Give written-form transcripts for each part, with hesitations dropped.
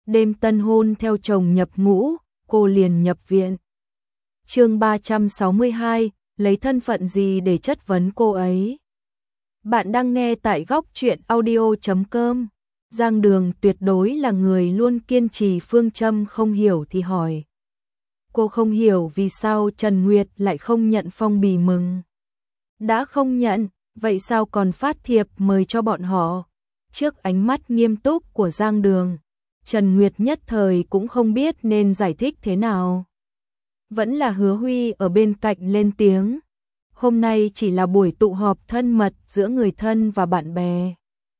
đêm tân hôn theo chồng nhập ngũ, cô liền nhập viện. Chương 362, lấy thân phận gì để chất vấn cô ấy? Bạn đang nghe tại góc truyện audio.com. Giang Đường tuyệt đối là người luôn kiên trì phương châm không hiểu thì hỏi. Cô không hiểu vì sao Trần Nguyệt lại không nhận phong bì mừng. Đã không nhận, vậy sao còn phát thiệp mời cho bọn họ? Trước ánh mắt nghiêm túc của Giang Đường, Trần Nguyệt nhất thời cũng không biết nên giải thích thế nào. Vẫn là Hứa Huy ở bên cạnh lên tiếng. Hôm nay chỉ là buổi tụ họp thân mật giữa người thân và bạn bè.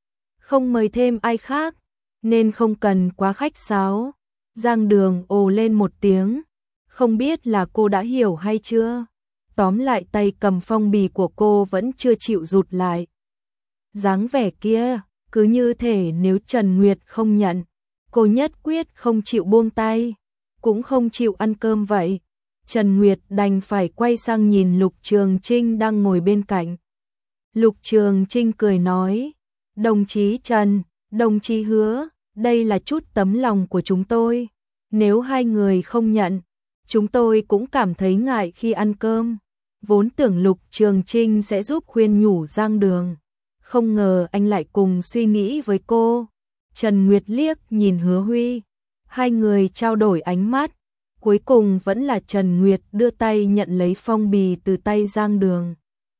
Không mời thêm ai khác, nên không cần quá khách sáo. Giang Đường ồ lên một tiếng. Không biết là cô đã hiểu hay chưa? Tóm lại tay cầm phong bì của cô vẫn chưa chịu rụt lại. Dáng vẻ kia, cứ như thể nếu Trần Nguyệt không nhận, cô nhất quyết không chịu buông tay, cũng không chịu ăn cơm vậy. Trần Nguyệt đành phải quay sang nhìn Lục Trường Trinh đang ngồi bên cạnh. Lục Trường Trinh cười nói, đồng chí Trần, đồng chí Hứa, đây là chút tấm lòng của chúng tôi. Nếu hai người không nhận, chúng tôi cũng cảm thấy ngại khi ăn cơm. Vốn tưởng Lục Trường Trinh sẽ giúp khuyên nhủ Giang Đường, không ngờ anh lại cùng suy nghĩ với cô. Trần Nguyệt liếc nhìn Hứa Huy, hai người trao đổi ánh mắt. Cuối cùng vẫn là Trần Nguyệt đưa tay nhận lấy phong bì từ tay Giang Đường.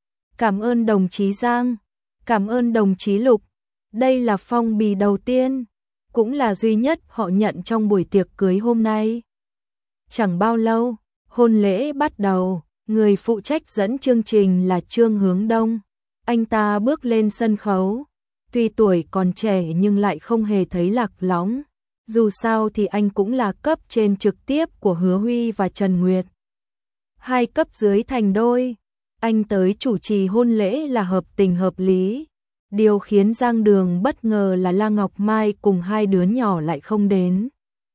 Cảm ơn đồng chí Giang, cảm ơn đồng chí Lục. Đây là phong bì đầu tiên, cũng là duy nhất họ nhận trong buổi tiệc cưới hôm nay. Chẳng bao lâu, hôn lễ bắt đầu, người phụ trách dẫn chương trình là Trương Hướng Đông. Anh ta bước lên sân khấu, tuy tuổi còn trẻ nhưng lại không hề thấy lạc lõng. Dù sao thì anh cũng là cấp trên trực tiếp của Hứa Huy và Trần Nguyệt. Hai cấp dưới thành đôi, anh tới chủ trì hôn lễ là hợp tình hợp lý. Điều khiến Giang Đường bất ngờ là La Ngọc Mai cùng hai đứa nhỏ lại không đến.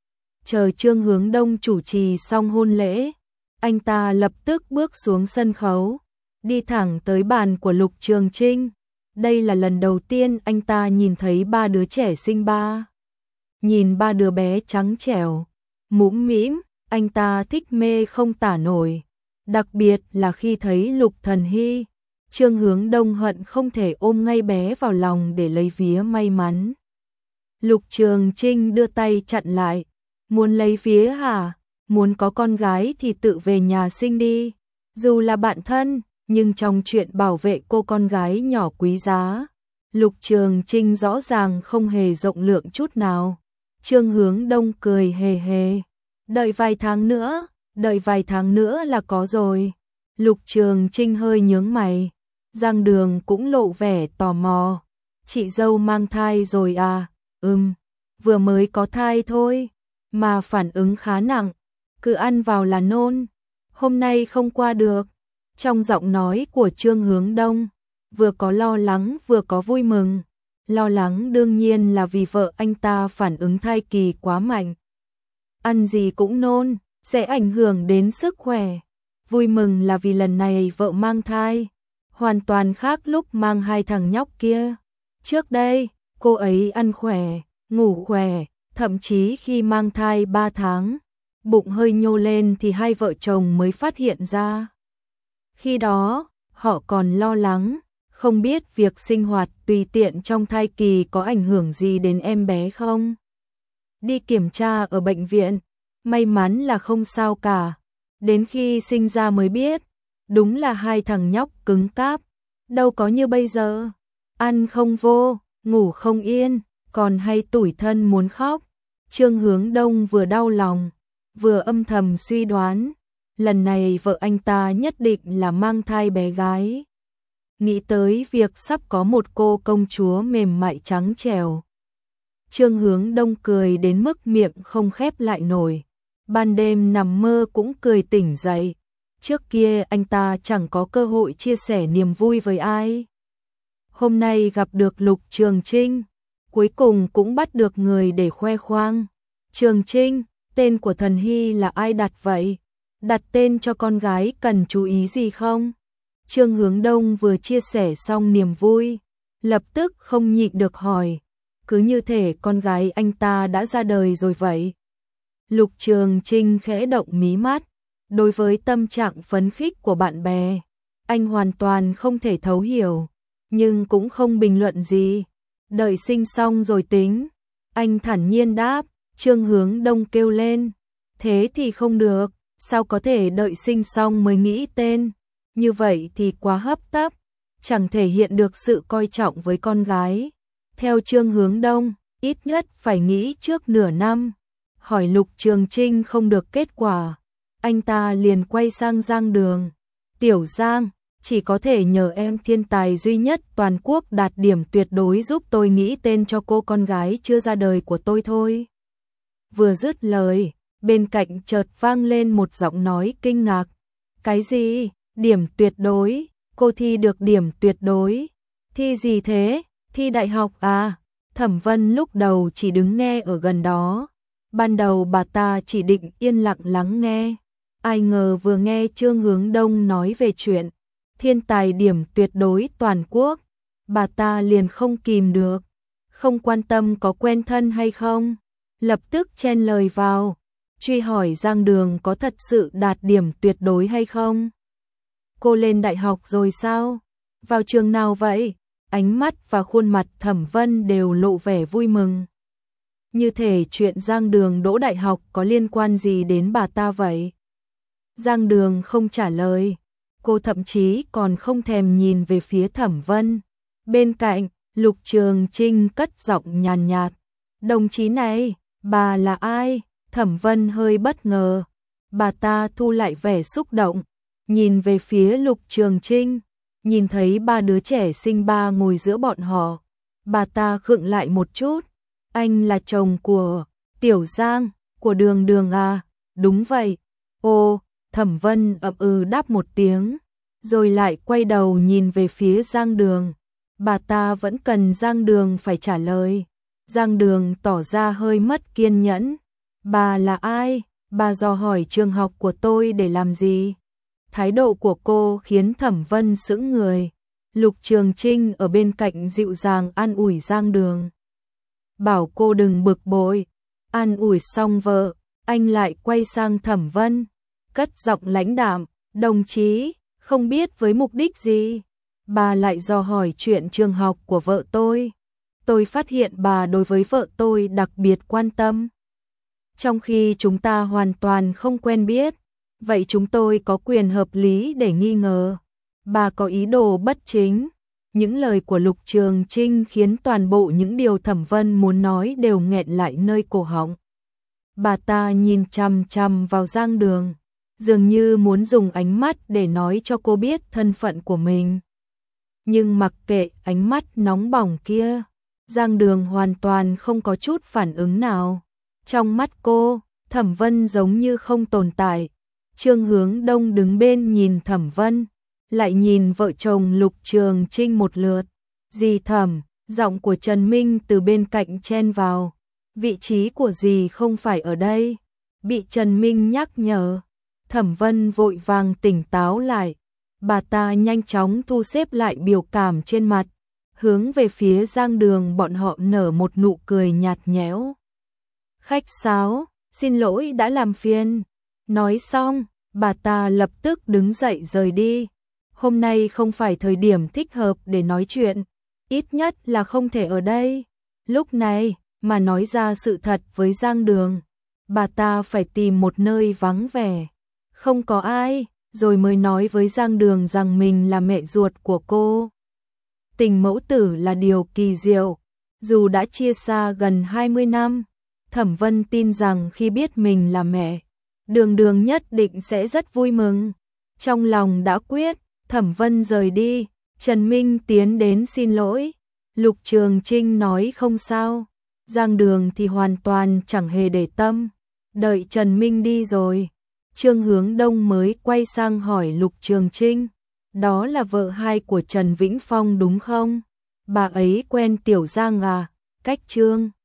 Chờ Trương Hướng Đông chủ trì xong hôn lễ, anh ta lập tức bước xuống sân khấu, đi thẳng tới bàn của Lục Trường Trinh. Đây là lần đầu tiên anh ta nhìn thấy ba đứa trẻ xinh ba. Nhìn ba đứa bé trắng trẻo, mũm mĩm, anh ta thích mê không tả nổi. Đặc biệt là khi thấy Lục Thần Hy, Trương Hướng Đông hận không thể ôm ngay bé vào lòng để lấy vía may mắn. Lục Trường Trinh đưa tay chặn lại. Muốn lấy vía hả? Muốn có con gái thì tự về nhà sinh đi. Dù là bạn thân, nhưng trong chuyện bảo vệ cô con gái nhỏ quý giá, Lục Trường Trinh rõ ràng không hề rộng lượng chút nào. Trương Hướng Đông cười hề hề. Đợi vài tháng nữa là có rồi. Lục Trường Trinh hơi nhướng mày. Giang Đường cũng lộ vẻ tò mò. Chị dâu mang thai rồi à? Vừa mới có thai thôi, mà phản ứng khá nặng, cứ ăn vào là nôn. Hôm nay không qua được. Trong giọng nói của Trương Hướng Đông, vừa có lo lắng vừa có vui mừng. Lo lắng đương nhiên là vì vợ anh ta phản ứng thai kỳ quá mạnh. Ăn gì cũng nôn, sẽ ảnh hưởng đến sức khỏe. Vui mừng là vì lần này vợ mang thai, hoàn toàn khác lúc mang hai thằng nhóc kia. Trước đây, cô ấy ăn khỏe, ngủ khỏe, thậm chí khi mang thai 3 tháng, bụng hơi nhô lên thì hai vợ chồng mới phát hiện ra. Khi đó, họ còn lo lắng, không biết việc sinh hoạt tùy tiện trong thai kỳ có ảnh hưởng gì đến em bé không. Đi kiểm tra ở bệnh viện, may mắn là không sao cả. Đến khi sinh ra mới biết, đúng là hai thằng nhóc cứng cáp, đâu có như bây giờ. Ăn không vô, ngủ không yên, còn hay tủi thân muốn khóc. Trương Hướng Đông vừa đau lòng, vừa âm thầm suy đoán, lần này vợ anh ta nhất định là mang thai bé gái. Nghĩ tới việc sắp có một cô công chúa mềm mại trắng trẻo, Trương Hướng Đông cười đến mức miệng không khép lại nổi. Ban đêm nằm mơ cũng cười tỉnh dậy. Trước kia anh ta chẳng có cơ hội chia sẻ niềm vui với ai. Hôm nay gặp được Lục Trường Trinh, cuối cùng cũng bắt được người để khoe khoang. Trường Trinh, tên của Thần Hy là ai đặt vậy? Đặt tên cho con gái cần chú ý gì không? Trương Hướng Đông vừa chia sẻ xong niềm vui, lập tức không nhịn được hỏi. cứ như thể con gái anh ta đã ra đời rồi vậy. Lục Trường Trinh khẽ động mí mắt, đối với tâm trạng phấn khích của bạn bè, anh hoàn toàn không thể thấu hiểu, nhưng cũng không bình luận gì. Đợi sinh xong rồi tính, anh thản nhiên đáp. Trương Hướng Đông kêu lên, thế thì không được, sao có thể đợi sinh xong mới nghĩ tên, như vậy thì quá hấp tấp, chẳng thể hiện được sự coi trọng với con gái. Theo Trương Hướng Đông, ít nhất phải nghĩ trước nửa năm. Hỏi Lục Trường Trinh không được kết quả, anh ta liền quay sang Giang Đường. Tiểu Giang, chỉ có thể nhờ em thiên tài duy nhất toàn quốc đạt điểm tuyệt đối giúp tôi nghĩ tên cho cô con gái chưa ra đời của tôi thôi. Vừa dứt lời, bên cạnh chợt vang lên một giọng nói kinh ngạc. Cái gì? Điểm tuyệt đối? Cô thi được điểm tuyệt đối? Thi gì thế? Thi đại học à? Thẩm Vân lúc đầu chỉ đứng nghe ở gần đó. Ban đầu bà ta chỉ định yên lặng lắng nghe. Ai ngờ vừa nghe Trương Hướng Đông nói về chuyện thiên tài điểm tuyệt đối toàn quốc, bà ta liền không kìm được, không quan tâm có quen thân hay không, lập tức chen lời vào, truy hỏi Giang Đường có thật sự đạt điểm tuyệt đối hay không. Cô lên đại học rồi sao? Vào trường nào vậy? Ánh mắt và khuôn mặt Thẩm Vân đều lộ vẻ vui mừng. Như thể chuyện Giang Đường đỗ đại học có liên quan gì đến bà ta vậy. Giang Đường không trả lời, cô thậm chí còn không thèm nhìn về phía Thẩm Vân. Bên cạnh, Lục Trường Trinh cất giọng nhàn nhạt. Đồng chí này, bà là ai? Thẩm Vân hơi bất ngờ. Bà ta thu lại vẻ xúc động, nhìn về phía Lục Trường Trinh, nhìn thấy ba đứa trẻ xinh ba ngồi giữa bọn họ. Bà ta khựng lại một chút. Anh là chồng của Tiểu Giang, của Đường Đường à? Đúng vậy. Ô, Thẩm Vân ậm ừ đáp một tiếng, rồi lại quay đầu nhìn về phía Giang Đường. Bà ta vẫn cần Giang Đường phải trả lời. Giang Đường tỏ ra hơi mất kiên nhẫn. Bà là ai? Bà dò hỏi trường học của tôi để làm gì? Thái độ của cô khiến Thẩm Vân sững người. Lục Trường Trinh ở bên cạnh dịu dàng an ủi Giang Đường. Bảo cô đừng bực bội. An ủi xong vợ, anh lại quay sang Thẩm Vân, cất giọng lãnh đạm. Đồng chí, không biết với mục đích gì, bà lại dò hỏi chuyện trường học của vợ tôi. Tôi phát hiện bà đối với vợ tôi đặc biệt quan tâm, trong khi chúng ta hoàn toàn không quen biết. Vậy chúng tôi có quyền hợp lý để nghi ngờ bà có ý đồ bất chính. Những lời của Lục Trường Trinh khiến toàn bộ những điều Thẩm Vân muốn nói đều nghẹn lại nơi cổ họng. Bà ta nhìn chằm chằm vào Giang Đường, dường như muốn dùng ánh mắt để nói cho cô biết thân phận của mình. Nhưng mặc kệ ánh mắt nóng bỏng kia, Giang Đường hoàn toàn không có chút phản ứng nào. Trong mắt cô, Thẩm Vân giống như không tồn tại. Trương Hướng Đông đứng bên nhìn Thẩm Vân, lại nhìn vợ chồng Lục Trường Trinh một lượt. Dì Thẩm, giọng của Trần Minh từ bên cạnh chen vào. Vị trí của dì không phải ở đây. Bị Trần Minh nhắc nhở, Thẩm Vân vội vàng tỉnh táo lại. Bà ta nhanh chóng thu xếp lại biểu cảm trên mặt, hướng về phía Giang Đường bọn họ nở một nụ cười nhạt nhẽo. Khách sáo, xin lỗi đã làm phiền. Nói xong, bà ta lập tức đứng dậy rời đi. Hôm nay không phải thời điểm thích hợp để nói chuyện, ít nhất là không thể ở đây. Lúc này, mà nói ra sự thật với Giang Đường, bà ta phải tìm một nơi vắng vẻ, không có ai, rồi mới nói với Giang Đường rằng mình là mẹ ruột của cô. Tình mẫu tử là điều kỳ diệu, dù đã chia xa gần 20 năm, Thẩm Vân tin rằng khi biết mình là mẹ, Đường Đường nhất định sẽ rất vui mừng. Trong lòng đã quyết, Thẩm Vân rời đi, Trần Minh tiến đến xin lỗi. Lục Trường Trinh nói không sao, Giang Đường thì hoàn toàn chẳng hề để tâm. Đợi Trần Minh đi rồi, Trương Hướng Đông mới quay sang hỏi Lục Trường Trinh, đó là vợ hai của Trần Vĩnh Phong đúng không? Bà ấy quen Tiểu Giang à? Cách Trương